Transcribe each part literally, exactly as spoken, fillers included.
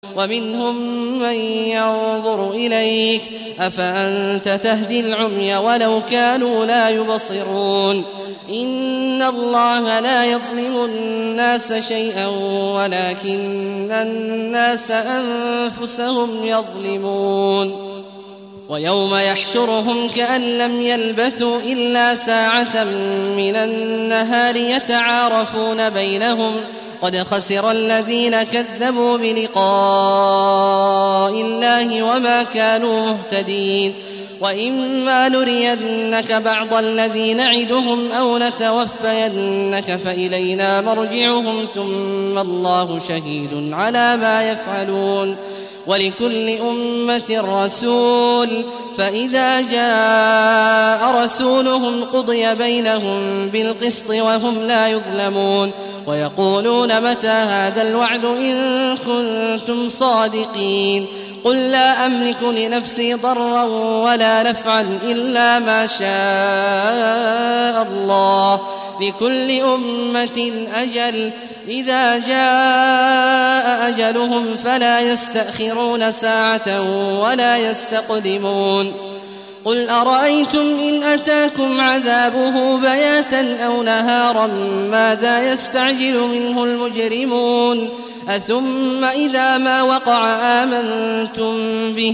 ومنهم من ينظر إليك أفأنت تهدي العمي ولو كانوا لا يبصرون إن الله لا يظلم الناس شيئا ولكن الناس أنفسهم يظلمون ويوم يحشرهم كأن لم يلبثوا إلا ساعة من النهار يتعارفون بينهم قد خسر الذين كذبوا بلقاء الله وما كانوا مهتدين وإما نرينك بعض الذي نعدهم أو نتوفينك فإلينا مرجعهم ثم الله شهيد على ما يفعلون ولكل أمة رسول فإذا جاء رسولهم قضي بينهم بالقسط وهم لا يظلمون ويقولون متى هذا الوعد إن كنتم صادقين قل لا أملك لنفسي ضرا ولا نفعا إلا ما شاء الله لكل أمة أجل إذا جاء أجلهم فلا يستأخرون ساعة ولا يستقدمون قل أرأيتم إن أتاكم عذابه بياتا أو نهارا ماذا يستعجل منه المجرمون أثم إذا ما وقع آمنتم به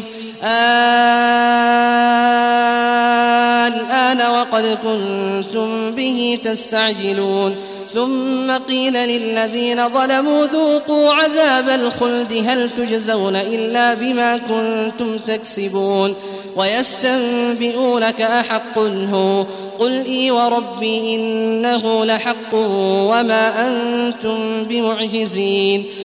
الآن وقد كنتم به تستعجلون ثم قيل للذين ظلموا ذوقوا عذاب الخلد هل تجزون إلا بما كنتم تكسبون ويستنبئونك أحق هو قل إي وربي إنه لحق وما أنتم بمعجزين